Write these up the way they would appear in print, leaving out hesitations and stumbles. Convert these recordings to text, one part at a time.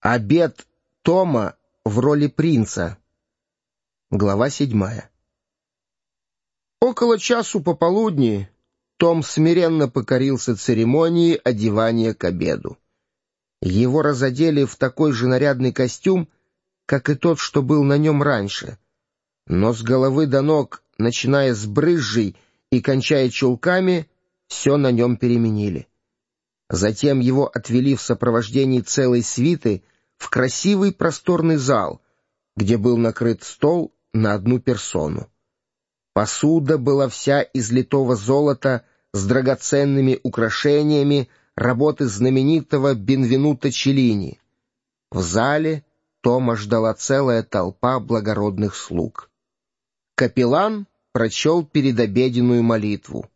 Обет Тома в роли принца. Глава 7. Около часу пополудни Том смиренно покорился церемонии одевания к обеду. Его разодели в такой же нарядный костюм, как и тот, что был на нем раньше, но с головы до ног, начиная с брызжей и кончая чулками, все на нем переменили. Затем его отвели в сопровождении целой свиты в красивый просторный зал, где был накрыт стол на одну персону. Посуда была вся из литого золота с драгоценными украшениями работы знаменитого Бенвенуто Челлини. В зале Тома ждала целая толпа благородных слуг. Капеллан прочел передобеденную молитву.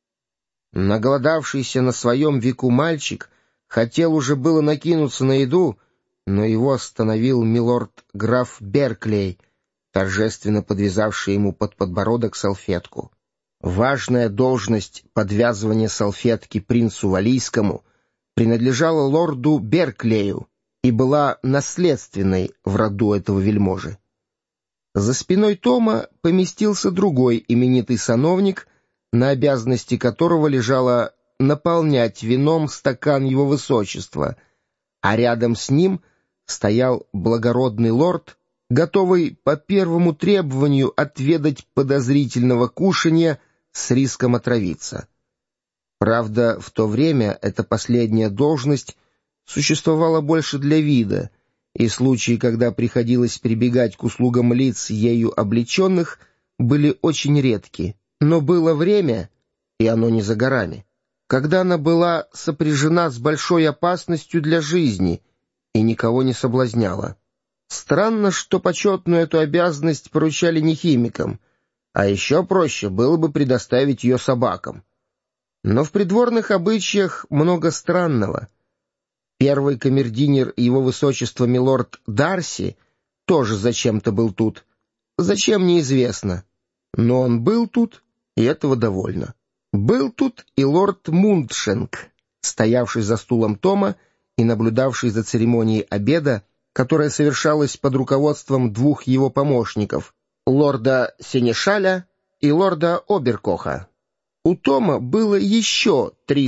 Наголодавшийся на своем веку мальчик хотел уже было накинуться на еду, но его остановил милорд-граф Берклей, торжественно подвязавший ему под подбородок салфетку. Важная должность подвязывания салфетки принцу Валийскому принадлежала лорду Берклею и была наследственной в роду этого вельможи. За спиной Тома поместился другой именитый сановник, на обязанности которого лежало наполнять вином стакан его высочества, а рядом с ним стоял благородный лорд, готовый по первому требованию отведать подозрительного кушанья с риском отравиться. Правда, в то время эта последняя должность существовала больше для вида, и случаи, когда приходилось прибегать к услугам лиц, ею облеченных, были очень редки. Но было время, и оно не за горами, когда она была сопряжена с большой опасностью для жизни и никого не соблазняла. Странно, что почетную эту обязанность поручали не химикам, а еще проще было бы предоставить ее собакам. Но в придворных обычаях много странного. Первый камердинер его высочества милорд Дарси тоже зачем-то был тут. Зачем, неизвестно. Но он был тут, и этого довольно. Был тут и лорд Мундшенк, стоявший за стулом Тома и наблюдавший за церемонией обеда, которая совершалась под руководством двух его помощников, лорда Сенешаля и лорда Оберкоха. У Тома было еще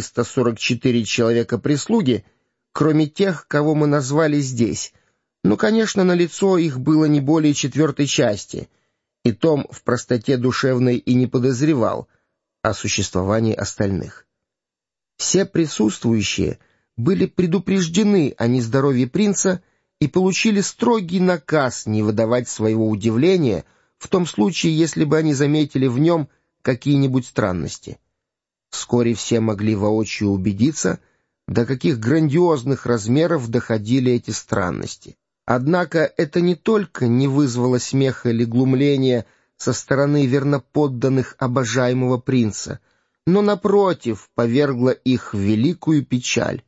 344 человека прислуги, кроме тех, кого мы назвали здесь, но, конечно, налицо их было не более четвертой части, и Том в простоте душевной и не подозревал о существовании остальных. Все присутствующие были предупреждены о нездоровье принца и получили строгий наказ не выдавать своего удивления в том случае, если бы они заметили в нем какие-нибудь странности. Вскоре все могли воочию убедиться, до каких грандиозных размеров доходили эти странности. Однако это не только не вызвало смеха или глумления со стороны верноподданных обожаемого принца, но, напротив, повергло их в великую печаль.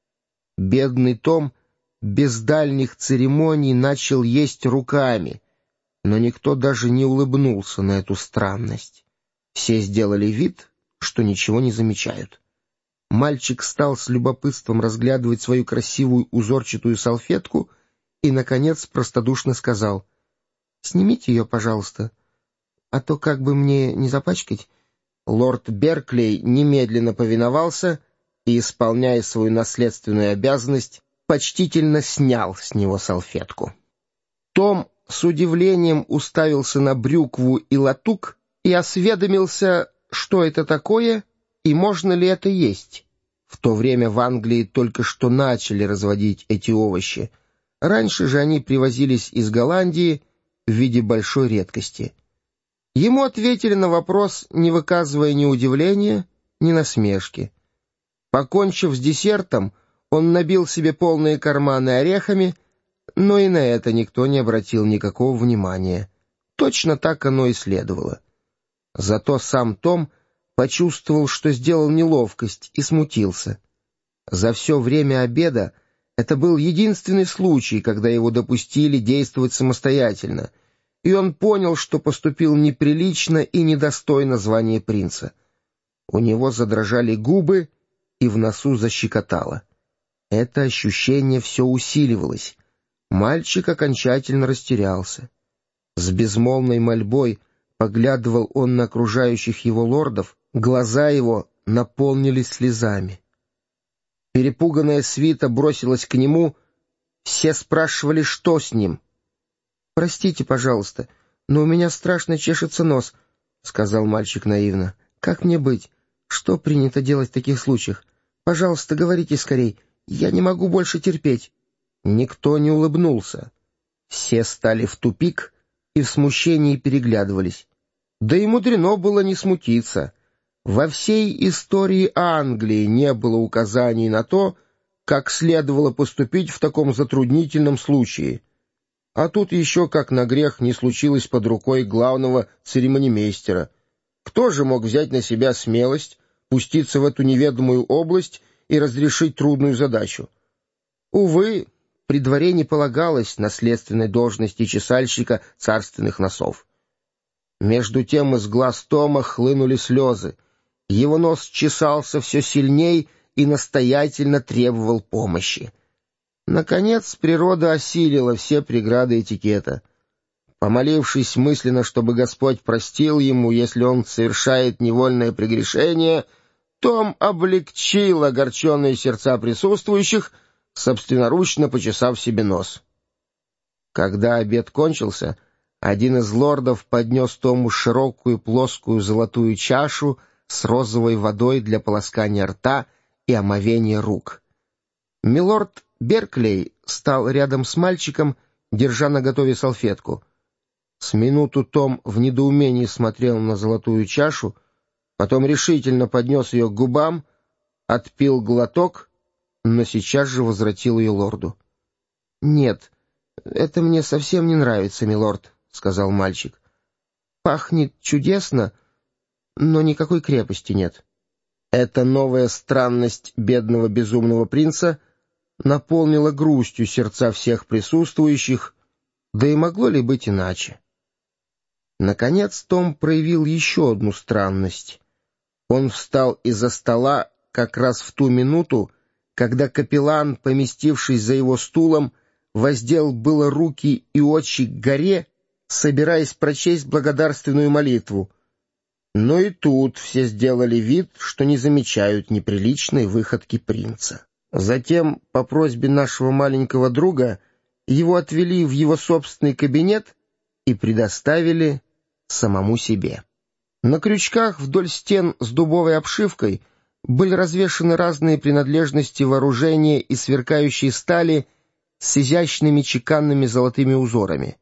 Бедный Том без дальних церемоний начал есть руками, но никто даже не улыбнулся на эту странность. Все сделали вид, что ничего не замечают. Мальчик стал с любопытством разглядывать свою красивую узорчатую салфетку и, наконец, простодушно сказал: «Снимите ее, пожалуйста, а то как бы мне не запачкать». Лорд Берклей немедленно повиновался и, исполняя свою наследственную обязанность, почтительно снял с него салфетку. Том с удивлением уставился на брюкву и латук и осведомился, что это такое и можно ли это есть. В то время в Англии только что начали разводить эти овощи. Раньше же они привозились из Голландии в виде большой редкости. Ему ответили на вопрос, не выказывая ни удивления, ни насмешки. Покончив с десертом, он набил себе полные карманы орехами, но и на это никто не обратил никакого внимания. Точно так оно и следовало. Зато сам Том почувствовал, что сделал неловкость, и смутился. За все время обеда это был единственный случай, когда его допустили действовать самостоятельно, и он понял, что поступил неприлично и недостойно звания принца. У него задрожали губы, и в носу защекотало. Это ощущение все усиливалось. Мальчик окончательно растерялся. С безмолвной мольбой поглядывал он на окружающих его лордов, глаза его наполнились слезами. Перепуганная свита бросилась к нему, все спрашивали, что с ним. «Простите, пожалуйста, но у меня страшно чешется нос», — сказал мальчик наивно. «Как мне быть? Что принято делать в таких случаях? Пожалуйста, говорите скорей, я не могу больше терпеть». Никто не улыбнулся. Все стали в тупик и в смущении переглядывались. Да и мудрено было не смутиться. Во всей истории Англии не было указаний на то, как следовало поступить в таком затруднительном случае. А тут еще, как на грех, не случилось под рукой главного церемонимейстера. Кто же мог взять на себя смелость, пуститься в эту неведомую область и разрешить трудную задачу? Увы, при дворе не полагалось наследственной должности чесальщика царственных носов. Между тем из глаз Тома хлынули слезы. Его нос чесался все сильней и настоятельно требовал помощи. Наконец природа осилила все преграды этикета. Помолившись мысленно, чтобы Господь простил ему, если он совершает невольное прегрешение, Том облегчил огорченные сердца присутствующих, собственноручно почесав себе нос. Когда обед кончился, один из лордов поднес Тому широкую плоскую золотую чашу с розовой водой для полоскания рта и омовения рук. Милорд Берклей стал рядом с мальчиком, держа наготове салфетку. С минуту Том в недоумении смотрел на золотую чашу, потом решительно поднес ее к губам, отпил глоток, но сейчас же возвратил ее лорду. «Нет, это мне совсем не нравится, милорд», — сказал мальчик. «Пахнет чудесно, но никакой крепости нет». Эта новая странность бедного безумного принца наполнила грустью сердца всех присутствующих, да и могло ли быть иначе? Наконец Том проявил еще одну странность. Он встал из-за стола как раз в ту минуту, когда капеллан, поместившись за его стулом, воздел было руки и очи к горе, собираясь прочесть благодарственную молитву. Но и тут все сделали вид, что не замечают неприличной выходки принца. Затем, по просьбе нашего маленького друга, его отвели в его собственный кабинет и предоставили самому себе. На крючках вдоль стен с дубовой обшивкой были развешаны разные принадлежности вооружения и сверкающей стали с изящными чеканными золотыми узорами.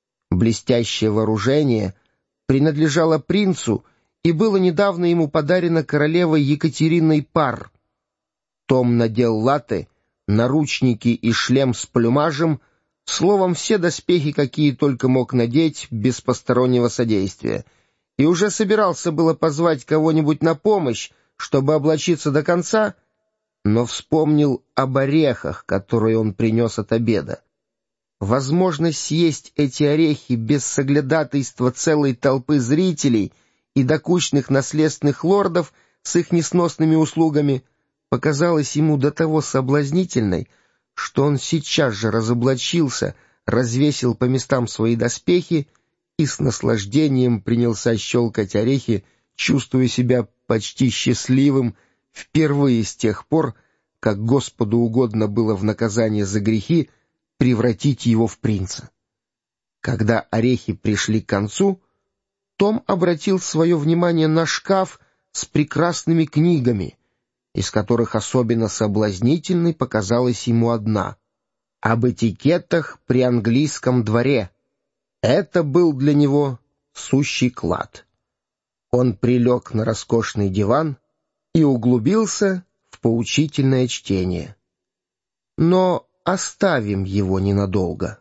Блестящее вооружение принадлежало принцу и было недавно ему подарено королевой Екатериной Пар. Том надел латы, наручники и шлем с плюмажем, словом, все доспехи, какие только мог надеть без постороннего содействия, и уже собирался было позвать кого-нибудь на помощь, чтобы облачиться до конца, но вспомнил об орехах, которые он принес от обеда. Возможность съесть эти орехи без соглядатайства целой толпы зрителей и докучных наследственных лордов с их несносными услугами показалась ему до того соблазнительной, что он сейчас же разоблачился, развесил по местам свои доспехи и с наслаждением принялся щелкать орехи, чувствуя себя почти счастливым впервые с тех пор, как Господу угодно было в наказание за грехи превратить его в принца. Когда орехи пришли к концу, Том обратил свое внимание на шкаф с прекрасными книгами, из которых особенно соблазнительной показалась ему одна — об этикетах при английском дворе. Это был для него сущий клад. Он прилег на роскошный диван и углубился в поучительное чтение. Но оставим его ненадолго.